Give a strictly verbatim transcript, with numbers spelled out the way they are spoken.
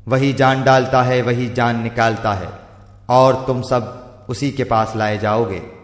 वही जान डालता है, वही जान निकालता है, और तुम सब उसी के पास लाए जाओगे।